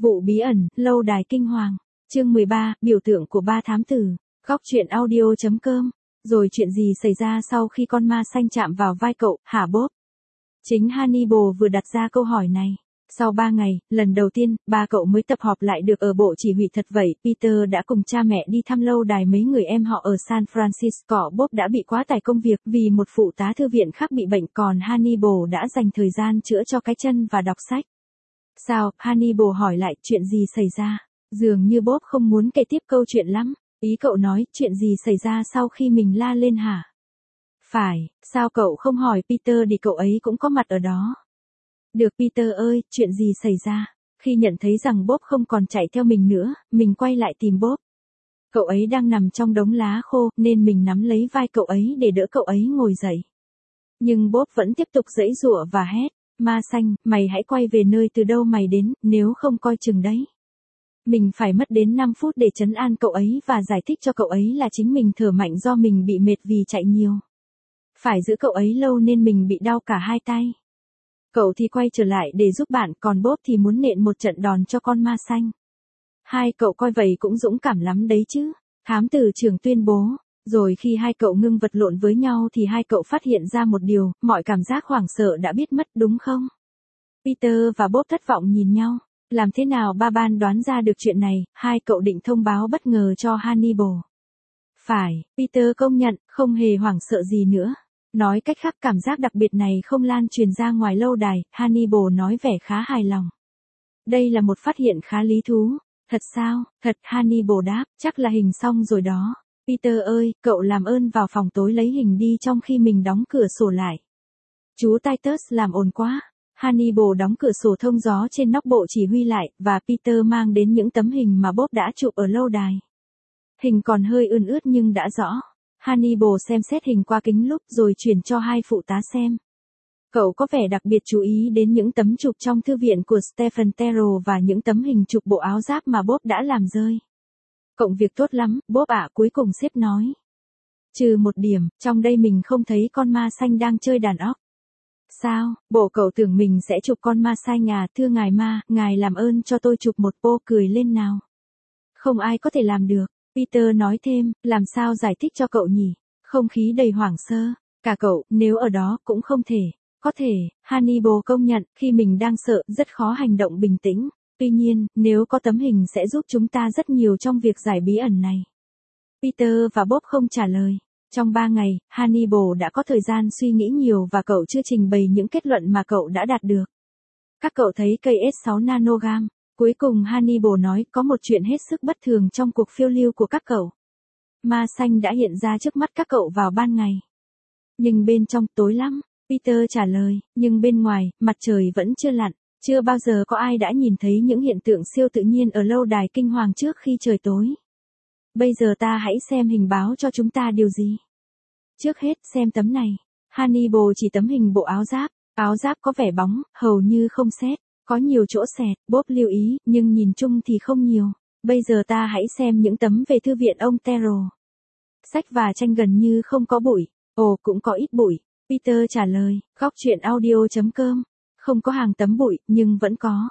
Vụ bí ẩn, lâu đài kinh hoàng. Chương 13, biểu tượng của ba thám tử. Góc truyện audio.com. Rồi chuyện gì xảy ra sau khi con ma xanh chạm vào vai cậu, hả Bob? Chính Hannibal vừa đặt ra câu hỏi này. Sau 3 ngày, lần đầu tiên, ba cậu mới tập họp lại được ở bộ chỉ huy thật vậy. Peter đã cùng cha mẹ đi thăm lâu đài mấy người em họ ở San Francisco. Bob đã bị quá tải công việc vì một phụ tá thư viện khác bị bệnh, còn Hannibal đã dành thời gian chữa cho cái chân và đọc sách. Sao? Hannibal hỏi lại, chuyện gì xảy ra? Dường như Bob không muốn kể tiếp câu chuyện lắm. Ý cậu nói, chuyện gì xảy ra sau khi mình la lên hả? Phải, sao cậu không hỏi Peter đi, cậu ấy cũng có mặt ở đó. Được Peter ơi, chuyện gì xảy ra? Khi nhận thấy rằng Bob không còn chạy theo mình nữa, mình quay lại tìm Bob. Cậu ấy đang nằm trong đống lá khô, nên mình nắm lấy vai cậu ấy để đỡ cậu ấy ngồi dậy. Nhưng Bob vẫn tiếp tục giãy giụa và hét, ma xanh, mày hãy quay về nơi từ đâu mày đến, nếu không coi chừng đấy. Mình phải mất đến 5 phút để trấn an cậu ấy và giải thích cho cậu ấy là chính mình thở mạnh do mình bị mệt vì chạy nhiều. Phải giữ cậu ấy lâu nên mình bị đau cả hai tay. Cậu thì quay trở lại để giúp bạn, còn Bob thì muốn nện một trận đòn cho con ma xanh. Hai cậu coi vậy cũng dũng cảm lắm đấy chứ, thám tử trưởng tuyên bố. Rồi khi hai cậu ngưng vật lộn với nhau thì hai cậu phát hiện ra một điều, mọi cảm giác hoảng sợ đã biết mất đúng không? Peter và Bob thất vọng nhìn nhau. Làm thế nào ba ban đoán ra được chuyện này? Hai cậu định thông báo bất ngờ cho Hannibal. Phải, Peter công nhận, không hề hoảng sợ gì nữa. Nói cách khác, cảm giác đặc biệt này không lan truyền ra ngoài lâu đài, Hannibal nói vẻ khá hài lòng. Đây là một phát hiện khá lý thú. Thật sao? Thật, Hannibal đáp, chắc là hình xong rồi đó. Peter ơi, cậu làm ơn vào phòng tối lấy hình đi trong khi mình đóng cửa sổ lại. Chú Titus làm ồn quá. Hannibal đóng cửa sổ thông gió trên nóc bộ chỉ huy lại, và Peter mang đến những tấm hình mà Bob đã chụp ở lâu đài. Hình còn hơi ươn ướt nhưng đã rõ. Hannibal xem xét hình qua kính lúp rồi chuyển cho hai phụ tá xem. Cậu có vẻ đặc biệt chú ý đến những tấm chụp trong thư viện của Stephen Terrell và những tấm hình chụp bộ áo giáp mà Bob đã làm rơi. Cộng việc tốt lắm, Bob ạ, cuối cùng sếp nói. Trừ một điểm, trong đây mình không thấy con ma xanh đang chơi đàn óc. Sao, bộ cậu tưởng mình sẽ chụp con ma xanh à? Thưa ngài ma, ngài làm ơn cho tôi chụp một pô cười lên nào. Không ai có thể làm được, Peter nói thêm, làm sao giải thích cho cậu nhỉ? Không khí đầy hoảng sơ, cả cậu, nếu ở đó, cũng không thể. Có thể, Hannibal công nhận, khi mình đang sợ, rất khó hành động bình tĩnh. Tuy nhiên, nếu có tấm hình sẽ giúp chúng ta rất nhiều trong việc giải bí ẩn này. Peter và Bob không trả lời. Trong 3 ngày, Hannibal đã có thời gian suy nghĩ nhiều và cậu chưa trình bày những kết luận mà cậu đã đạt được. Các cậu thấy cây S6 nanogam. Cuối cùng Hannibal nói có một chuyện hết sức bất thường trong cuộc phiêu lưu của các cậu. Ma xanh đã hiện ra trước mắt các cậu vào ban ngày. Nhưng bên trong tối lắm, Peter trả lời, nhưng bên ngoài, mặt trời vẫn chưa lặn. Chưa bao giờ có ai đã nhìn thấy những hiện tượng siêu tự nhiên ở lâu đài kinh hoàng trước khi trời tối. Bây giờ ta hãy xem hình báo cho chúng ta điều gì. Trước hết, xem tấm này. Hannibal chỉ tấm hình bộ áo giáp. Áo giáp có vẻ bóng, hầu như không sét. Có nhiều chỗ sẹt, Bob lưu ý, nhưng nhìn chung thì không nhiều. Bây giờ ta hãy xem những tấm về thư viện ông Terrell. Sách và tranh gần như không có bụi. Ồ, cũng có ít bụi. Peter trả lời, góc truyện audio.com. Không có hàng tấm bụi, nhưng vẫn có.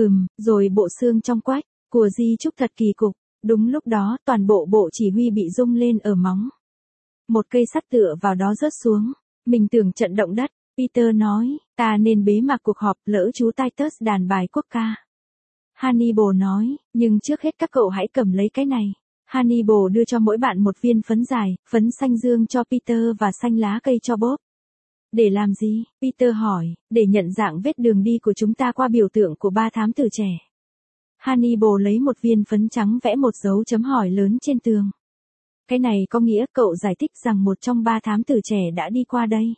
Rồi bộ xương trong quách, của di chúc thật kỳ cục. Đúng lúc đó, toàn bộ bộ chỉ huy bị rung lên ở móng. Một cây sắt tựa vào đó rớt xuống. Mình tưởng trận động đất. Peter nói, ta nên bế mạc cuộc họp, lỡ chú Titus đàn bài quốc ca. Hannibal nói, nhưng trước hết các cậu hãy cầm lấy cái này. Hannibal đưa cho mỗi bạn một viên phấn dài, phấn xanh dương cho Peter và xanh lá cây cho Bob. Để làm gì? Peter hỏi, để nhận dạng vết đường đi của chúng ta qua biểu tượng của ba thám tử trẻ. Hannibal lấy một viên phấn trắng vẽ một dấu chấm hỏi lớn trên tường. Cái này có nghĩa cậu giải thích rằng một trong ba thám tử trẻ đã đi qua đây.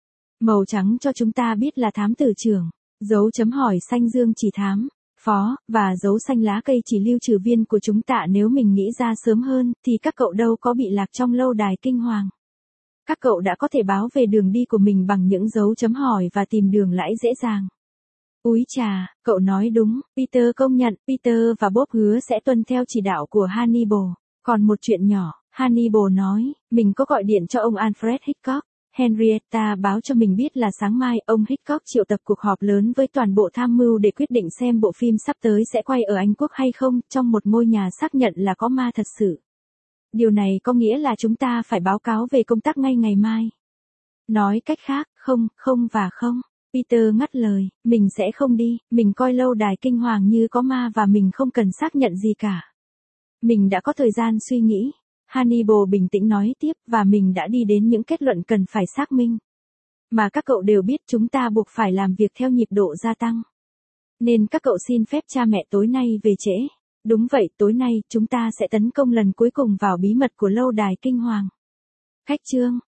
Màu trắng cho chúng ta biết là thám tử trưởng, dấu chấm hỏi xanh dương chỉ thám, phó, và dấu xanh lá cây chỉ lưu trừ viên của chúng ta. Nếu mình nghĩ ra sớm hơn, thì các cậu đâu có bị lạc trong lâu đài kinh hoàng. Các cậu đã có thể báo về đường đi của mình bằng những dấu chấm hỏi và tìm đường lãi dễ dàng. Úi chà, cậu nói đúng, Peter công nhận, Peter và Bob hứa sẽ tuân theo chỉ đạo của Hannibal. Còn một chuyện nhỏ, Hannibal nói, mình có gọi điện cho ông Alfred Hitchcock. Henrietta báo cho mình biết là sáng mai ông Hitchcock triệu tập cuộc họp lớn với toàn bộ tham mưu để quyết định xem bộ phim sắp tới sẽ quay ở Anh Quốc hay không, trong một ngôi nhà xác nhận là có ma thật sự. Điều này có nghĩa là chúng ta phải báo cáo về công tác ngay ngày mai. Nói cách khác, không và không. Peter ngắt lời, mình sẽ không đi, mình coi lâu đài kinh hoàng như có ma và mình không cần xác nhận gì cả. Mình đã có thời gian suy nghĩ. Hannibal bình tĩnh nói tiếp, và mình đã đi đến những kết luận cần phải xác minh. Mà các cậu đều biết chúng ta buộc phải làm việc theo nhịp độ gia tăng. Nên các cậu xin phép cha mẹ tối nay về trễ. Đúng vậy, tối nay chúng ta sẽ tấn công lần cuối cùng vào bí mật của lâu đài kinh hoàng. Khách trương,